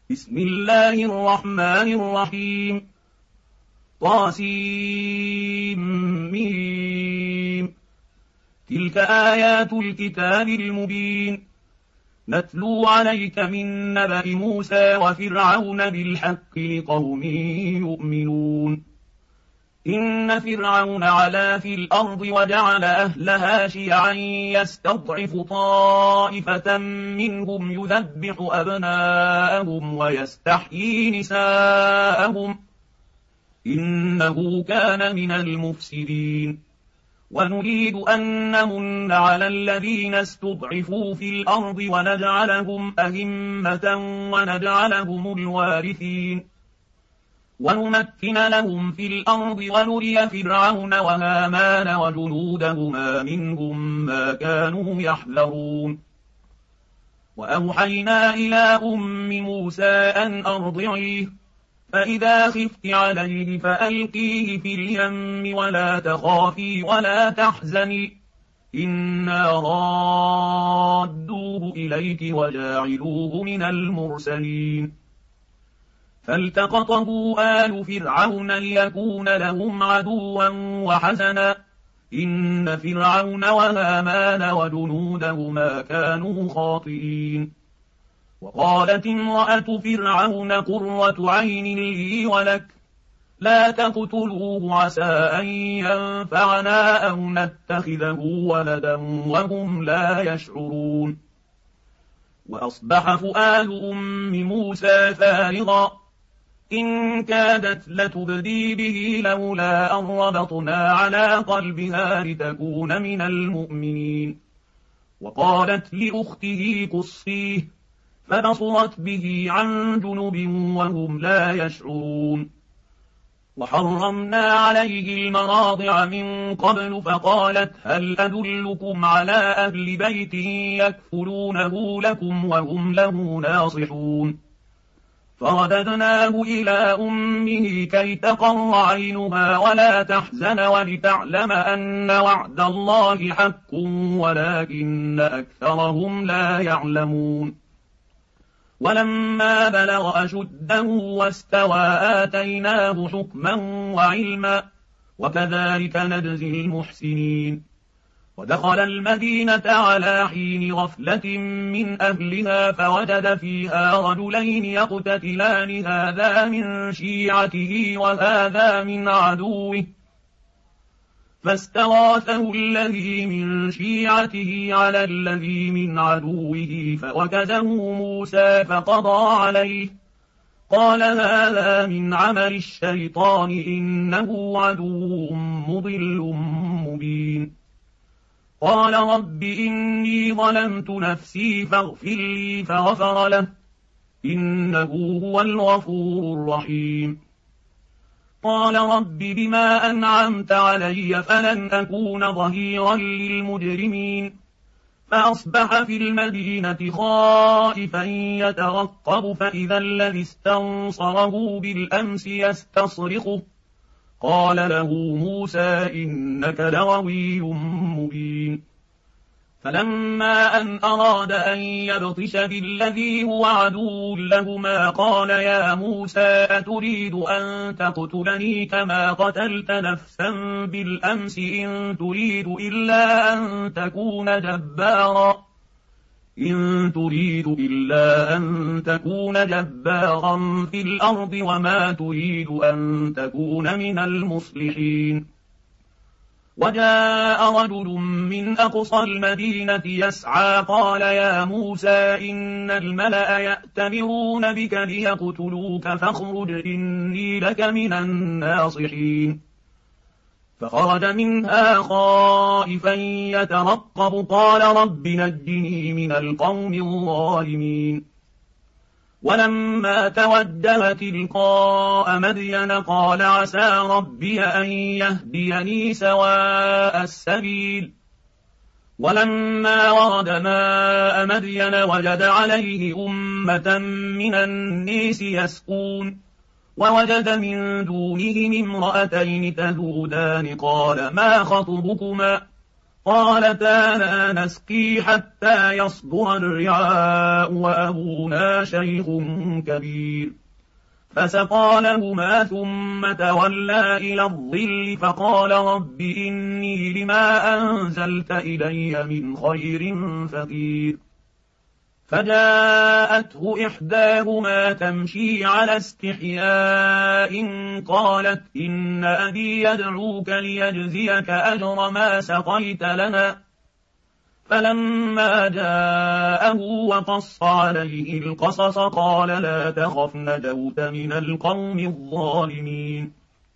بسم الله الرحمن الرحيم. طاسيم. تلك آيات الكتاب المبين. نتلو عليك من نبأ موسى وفرعون بالحق لقوم يؤمنون. إن فرعون علا في الأرض وجعل أهلها شيعا يستضعف طائفة منهم يذبح أبناءهم ويستحيي نساءهم إنه كان من المفسدين. ونريد أن نمن على الذين استضعفوا في الأرض ونجعلهم أئمة ونجعلهم الوارثين ونمكن لهم في الأرض ونري فرعون وهامان وجنودهما منهم ما كانوا يحذرون. وأوحينا إلى أم موسى أن أرضعيه فإذا خفت عليه فألقيه في اليم ولا تخافي ولا تحزني إنا رادوه إليك وجاعلوه من المرسلين. فالتقطه آل فرعون ليكون لهم عدوا وحزنا إن فرعون وهامان وجنودهما كانوا خاطئين. وقالت امرأة فرعون قرة عين لي ولك لا تقتلوه عسى أن ينفعنا أو نتخذه ولدا وهم لا يشعرون. وأصبح فؤاد أم موسى فارغا إن كادت لتبدي به لولا أن ربطنا على قلبها لتكون من المؤمنين. وقالت لأخته قصيه فبصرت به عن جنب وهم لا يشعرون. وحرمنا عليه المراضع من قبل فقالت هل أدلكم على أهل بيت يكفلونه لكم وهم له ناصحون. فرددناه إلى أمه كي تقر عينها ولا تحزن ولتعلم أن وعد الله حق ولكن أكثرهم لا يعلمون. ولما بلغ أشده واستوى آتيناه حكما وعلما وكذلك نجزي المحسنين. ودخل المدينة على حين غفلة من أهلها فوجد فيها رجلين يقتتلان هذا من شيعته وهذا من عدوه فاستغاثه الذي من شيعته على الذي من عدوه فوكزه موسى فقضى عليه قال هذا من عمل الشيطان إنه عدو مضل مبين. قال رب إني ظلمت نفسي فاغفر لي فغفر له إنه هو الغفور الرحيم. قال رب بما أنعمت علي فلن أكون ظهيرا للمجرمين. فأصبح في المدينة خائفا يترقب فإذا الذي استنصره بالأمس يستصرخه قال له موسى إنك لغوي مبين. فلما أن أراد أن يبطش بالذي هو عدو لهما قال يا موسى أتريد أن تقتلني كما قتلت نفسا بالأمس إن تريد إلا أن تكون جبارا في الأرض وما تريد أن تكون من المصلحين. وجاء رجل من أقصى المدينة يسعى قال يا موسى إن الملأ يأتمرون بك ليقتلوك فاخرج إني لك من الناصحين. فخرج منها خائفا يترقب قال رب نجني من القوم الظالمين. ولما توجه تلقاء مدين قال عسى ربي أن يهديني سواء السبيل. ولما ورد ماء مدين وجد عليه أمة من الناس يسقون ووجد من دونهم امرأتين تذودان قال ما خطبكما قالتا لا نسقي حتى يصدر الرعاء وأبونا شيخ كبير. فسقى لهما ثم تولى إلى الظل فقال رب إني لما أنزلت إلي من خير فقير. فجاءته إحداهما تمشي على استحياء قالت إن أبي يدعوك ليجزيك أجر ما سقيت لنا. فلما جاءه وقص عليه القصص قال لا تخف نجوت من القوم الظالمين.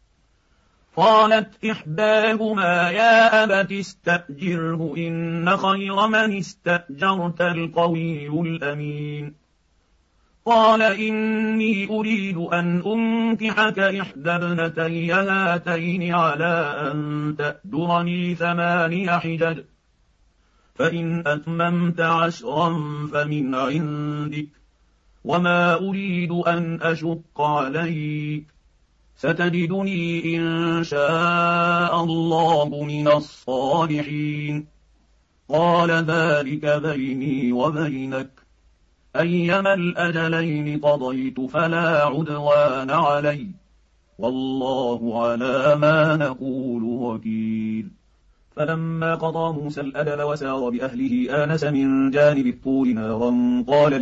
قالت إحداهما يا أبت استأجره إن خير من استأجرت القوي الأمين. قال إني أريد أن أنكحك إحدى ابنتي هاتين على أن تأجرني 8 حجج فإن أتممت 10 فمن عندك وما أريد أن أشق عليك ستجدني إن شاء الله من الصالحين. قال ذلك بيني وبينك أيما الأجلين قضيت فلا عدوان علي والله على ما نقول وكيل. فلما قضى موسى الأجل وسار بأهله آنس من جانب الطور نارا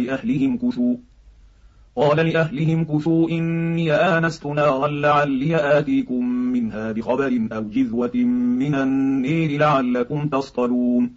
قال لأهلهم كثوا إني آنست نارا لعلي آتيكم منها بخبر أو جذوة من النير لعلكم تصطلون.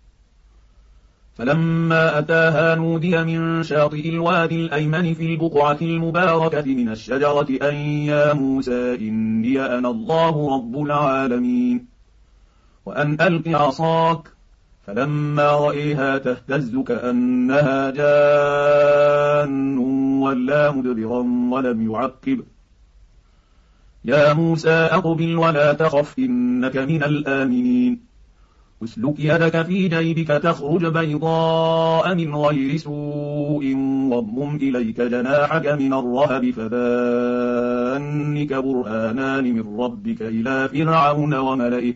فلما أتاها نودي من شاطئ الوادي الأيمن في البقعة المباركة من الشجرة أن يا موسى إني أنا الله رب العالمين وأن ألق عصاك. فلما رأيها تهتز كأنها جان ولا مدبرا ولم يعقب. يا موسى أقبل ولا تخف إنك من الآمنين. اسلك يدك في جيبك تخرج بيضاء من غير سوء واضمم إليك جناحك من الرهب فذلك برهانان من ربك إلى فرعون وملئه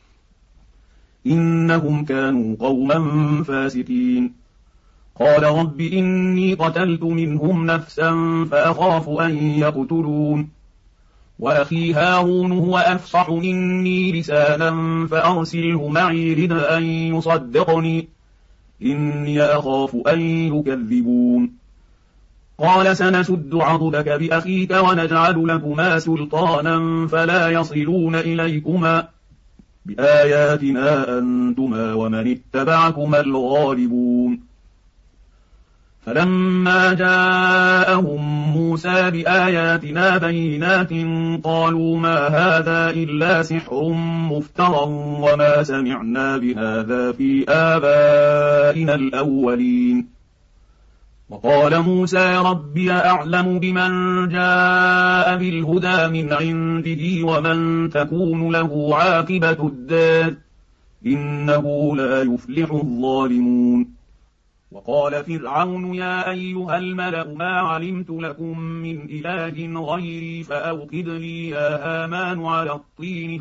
إنهم كانوا قوما فاسقين. قال رب إني قتلت منهم نفسا فأخاف أن يقتلون وأخي هارون هو أفصح مني لسانا فأرسله معي رد أن يصدقني إني أخاف أن يكذبون. قال سنشد عضدك بأخيك ونجعل لكما سلطانا فلا يصلون إليكما بآياتنا أنتما ومن اتبعكما الغالبون. فلما جاءهم موسى بآياتنا بينات قالوا ما هذا إلا سحر مفترى وما سمعنا بهذا في آبائنا الأولين. وقال موسى ربي أعلم بمن جاء بالهدى من عنده ومن تكون له عاقبة الدار إنه لا يفلح الظالمون. وقال فرعون يا أيها الملأ ما علمت لكم من إله غيري فأوقد لي يا هامان على الطين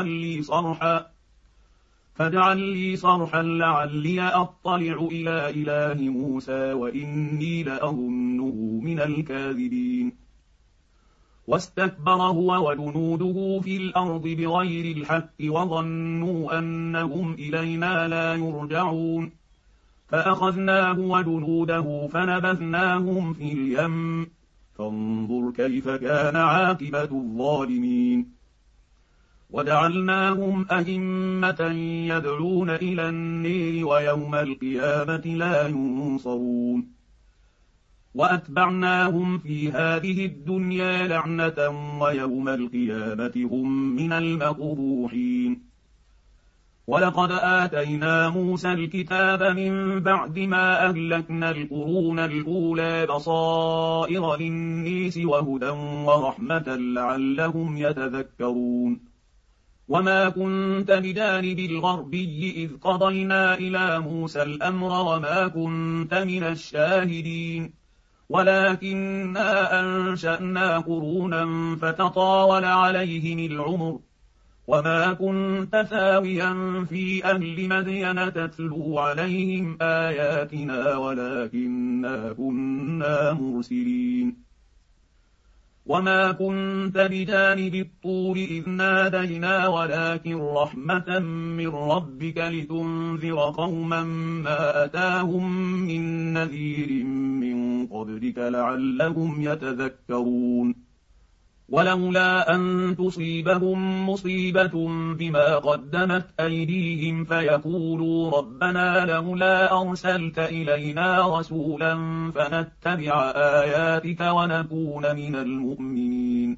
فاجعل لي صرحا لعلي أطلع إلى إله موسى وإني لأظنه من الكاذبين. واستكبر هو وجنوده في الأرض بغير الحق وظنوا أنهم إلينا لا يرجعون فأخذناه وجنوده فنبذناهم في اليم فانظر كيف كان عاقبة الظالمين. وجعلناهم أئمة يدعون إلى النير ويوم القيامة لا ينصرون. وأتبعناهم في هذه الدنيا لعنة ويوم القيامة هم من المقبوحين. ولقد آتينا موسى الكتاب من بعد ما أهلكنا القرون الأولى بصائر للناس وهدى ورحمة لعلهم يتذكرون. وما كنت بجانب الغربي إذ قضينا إلى موسى الأمر وما كنت من الشاهدين ولكننا أنشأنا قرونا فتطاول عليهم العمر وما كنت ثاويا في أهل مدين تتلو عليهم آياتنا ولكننا كنا مرسلين. وما كنت بجانب الطور إذ نادينا ولكن رحمة من ربك لتنذر قوما ما أتاهم من نذير من قبلك لعلهم يتذكرون. ولولا أن تصيبهم مصيبة بما قدمت أيديهم فيقولوا ربنا لولا أرسلت إلينا رسولا فنتبع آياتك ونكون من المؤمنين.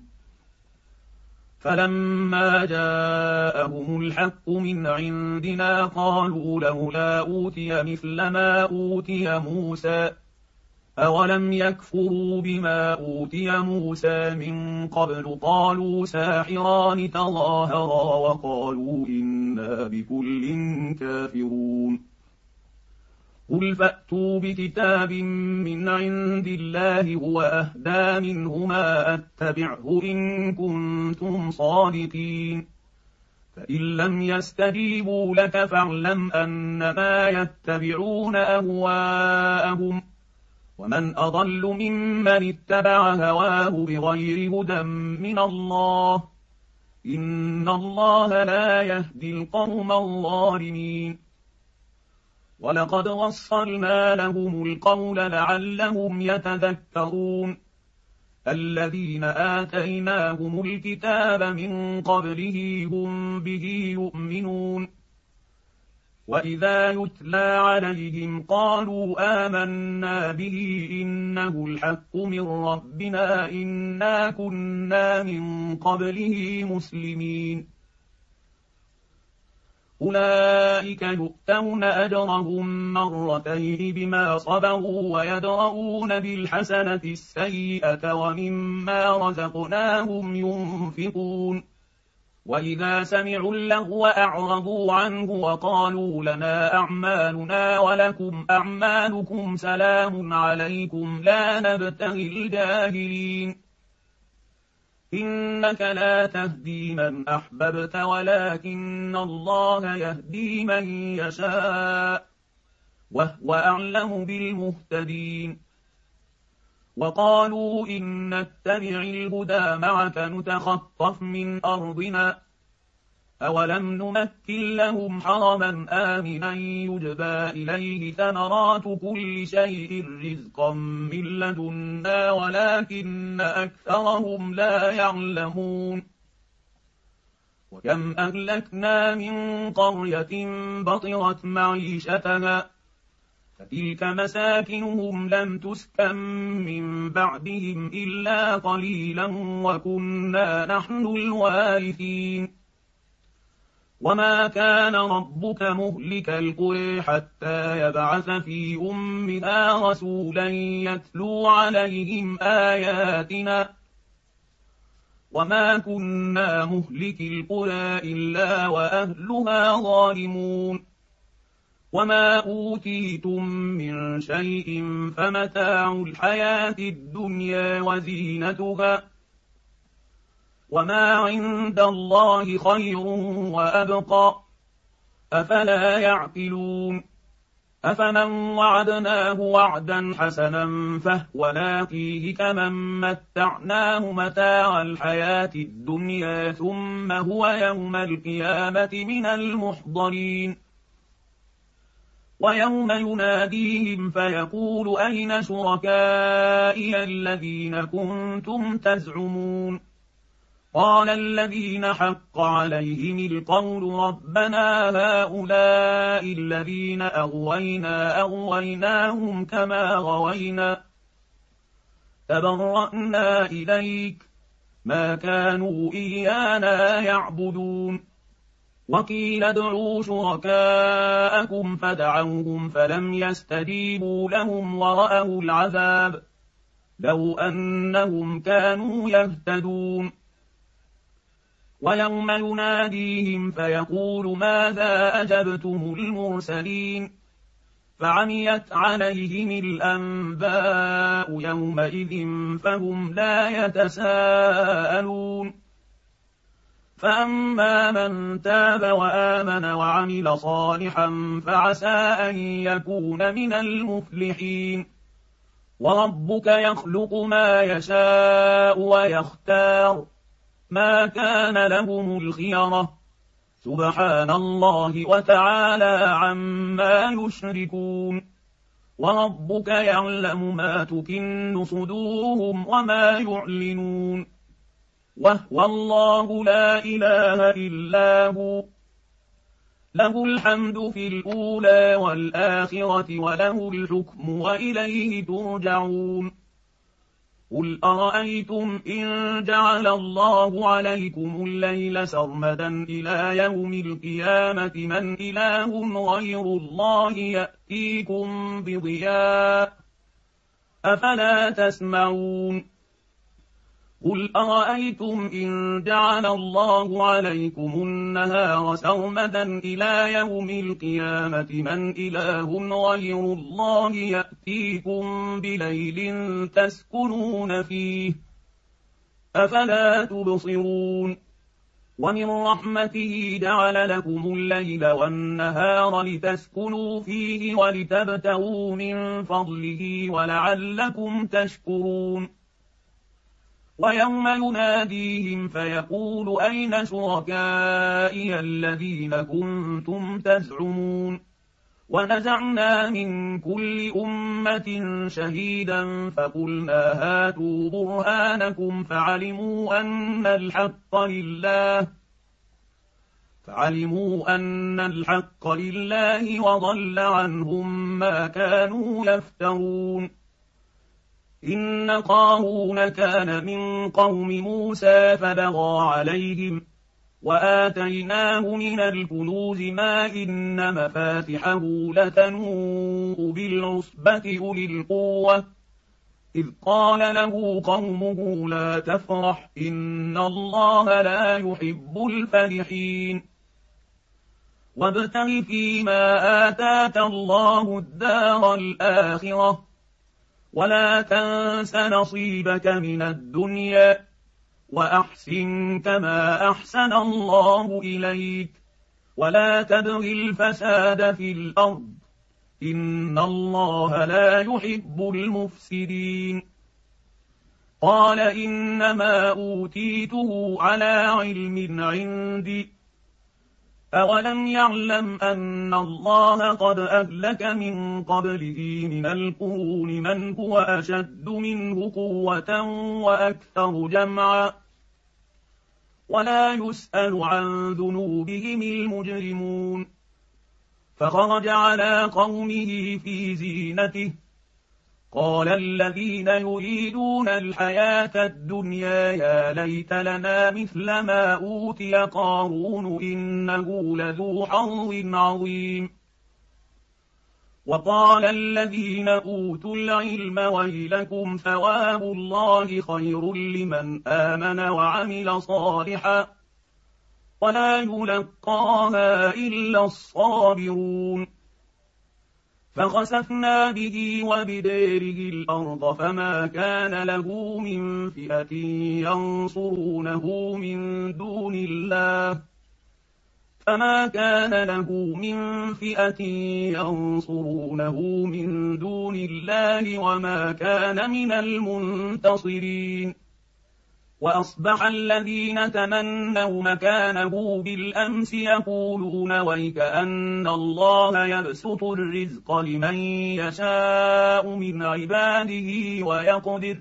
فلما جاءهم الحق من عندنا قالوا لولا أوتي مثل ما أوتي موسى أولم يكفروا بما أوتي موسى من قبل قالوا ساحران تظاهرا وقالوا إنا بكل كافرون. قل فأتوا بكتاب من عند الله هو أهدى منهما أتبعه إن كنتم صادقين. فإن لم يستجيبوا لك فاعلم أنما يتبعون أهواءهم ومن أضل ممن اتبع هواه بغير هدى من الله إن الله لا يهدي القوم الظالمين. ولقد وصلنا لهم القول لعلهم يتذكرون. الذين آتيناهم الكتاب من قبله هم به يؤمنون. وإذا يتلى عليهم قالوا آمنا به إنه الحق من ربنا إنا كنا من قبله مسلمين. أولئك يؤتون أجرهم مرتين بما صبروا ويدرؤون بالحسنة السيئة ومما رزقناهم ينفقون. وإذا سمعوا اللغو أعرضوا عنه وقالوا لنا أعمالنا ولكم أعمالكم سلام عليكم لا نبتغي الجاهلين. إنك لا تهدي من أحببت ولكن الله يهدي من يشاء وهو أعلم بالمهتدين. وقالوا إن نتبع الهدى معك نتخطف من أرضنا أولم نمكن لهم حرما آمنا يجبى إليه ثمرات كل شيء رزقا من لدنا ولكن أكثرهم لا يعلمون. وكم أهلكنا من قرية بطرت معيشتها فتلك مساكنهم لم تسكن من بعدهم إلا قليلا وكنا نحن الوارثين. وما كان ربك مهلك القرى حتى يبعث في أمها رسولا يتلو عليهم آياتنا وما كنا مهلك القرى إلا وأهلها ظالمون. وما أوتيتم من شيء فمتاع الحياة الدنيا وزينتها وما عند الله خير وأبقى أفلا يعقلون. أفمن وعدناه وعدا حسنا فهو لاقيه كمن متعناه متاع الحياة الدنيا ثم هو يوم القيامة من المحضرين. ويوم يناديهم فيقول أين شركائي الذين كنتم تزعمون قال الذين حق عليهم القول ربنا هؤلاء الذين أغويناهم كما غوينا تبرأنا إليك ما كانوا إيانا يعبدون. وقيل ادعوا شركاءكم فدعوهم فلم يستجيبوا لهم ورأوا العذاب لو أنهم كانوا يهتدون. ويوم يناديهم فيقول ماذا أجبتم المرسلين فعميت عليهم الأنباء يومئذ فهم لا يتساءلون. فأما من تاب وآمن وعمل صالحا فعسى أن يكون من المفلحين. وربك يخلق ما يشاء ويختار، ما كان لهم الخيرة، سبحان الله وتعالى عما يشركون. وربك يعلم ما تكن صدورهم وما يعلنون، وهو الله لا إله إلا هو، له الحمد في الأولى والآخرة وله الحكم وإليه ترجعون. قل أرأيتم إن جعل الله عليكم الليل سرمدا إلى يوم القيامة من إله غير الله يأتيكم بضياء، أفلا تسمعون. قل أرأيتم إن جعل الله عليكم النهار سرمدا إلى يوم القيامة من إله غير الله يأتيكم بليل تسكنون فيه، أفلا تبصرون. ومن رحمته جعل لكم الليل والنهار لتسكنوا فيه ولتبتغوا من فضله ولعلكم تشكرون. ويوم يناديهم فيقول أين شركائي الذين كنتم تزعمون، ونزعنا من كل أمة شهيدا فقلنا هاتوا برهانكم فعلموا أن الحق لله وضل عنهم ما كانوا يفترون. إن قارون كان من قوم موسى فبغى عليهم وآتيناه من الكنوز ما إن مفاتحه لتنوء بالعصبة أولي القوة إذ قال له قومه لا تفرح إن الله لا يحب الفرحين. وابتغ فيما آتاك الله الدار الآخرة ولا تنس نصيبك من الدنيا وأحسن كما أحسن الله إليك ولا تبغ الفساد في الأرض إن الله لا يحب المفسدين. قال إنما أوتيته على علم عندي أولم يعلم أن الله قد أهلك من قبله من القرون من هو أشد منه قوة وأكثر جمعا ولا يسأل عن ذنوبهم المجرمون. فخرج على قومه في زينته قال الذين يريدون الحياة الدنيا يا ليت لنا مثل ما أوتي قارون إنه لذو حظ عظيم. وقال الذين أوتوا العلم ويلكم ثواب الله خير لمن آمن وعمل صالحا ولا يلقاها إلا الصابرون. فخسفنا به وبداره الأرض فما كان له من فئة ينصرونه من دون الله وما كان من المنتصرين. وأصبح الذين تمنوا مكانه بالأمس يقولون ويك أن الله يبسط الرزق لمن يشاء من عباده ويقدر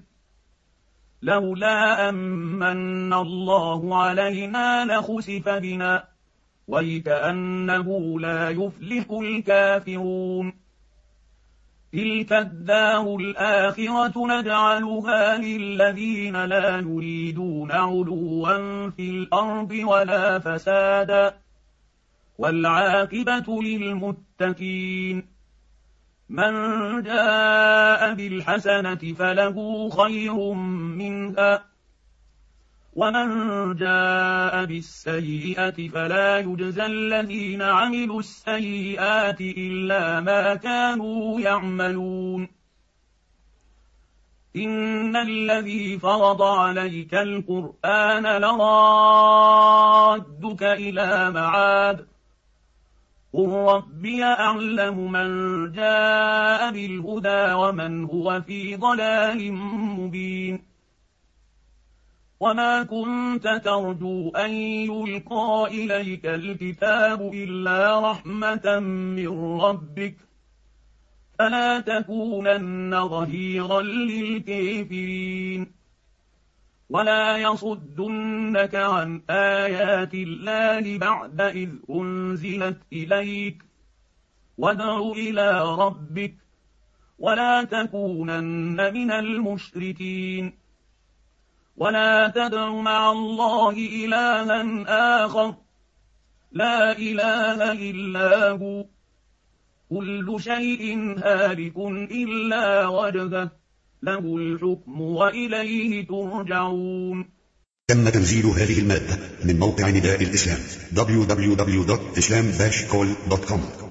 لولا أمن الله علينا لخسف بنا ويك أنه لا يفلح الكافرون. تلك الدار الآخرة نجعلها للذين لا يريدون علوا في الأرض ولا فسادا والعاقبة للمتقين. من جاء بالحسنة فله خير منها ومن جاء بالسيئة فلا يجزى الذين عملوا السيئات إلا ما كانوا يعملون. إن الذي فرض عليك القرآن لرادك إلى معاد قل ربي أعلم من جاء بالهدى ومن هو في ضلال مبين وما كنت ترجو أن يلقى إليك الكتاب إلا رحمة من ربك فلا تكونن ظهيرا للكافرين ولا يصدنك عن آيات الله بعد إذ أنزلت إليك وادع إلى ربك ولا تكونن من المشركين ولا تدع مع الله إلها آخر لا إله إلا هو كل شيء هالك إلا وجهه له الحكم وإليه ترجعون. تم تنزيل هذه المادة من موقع نداء الإسلام www.islam-call.com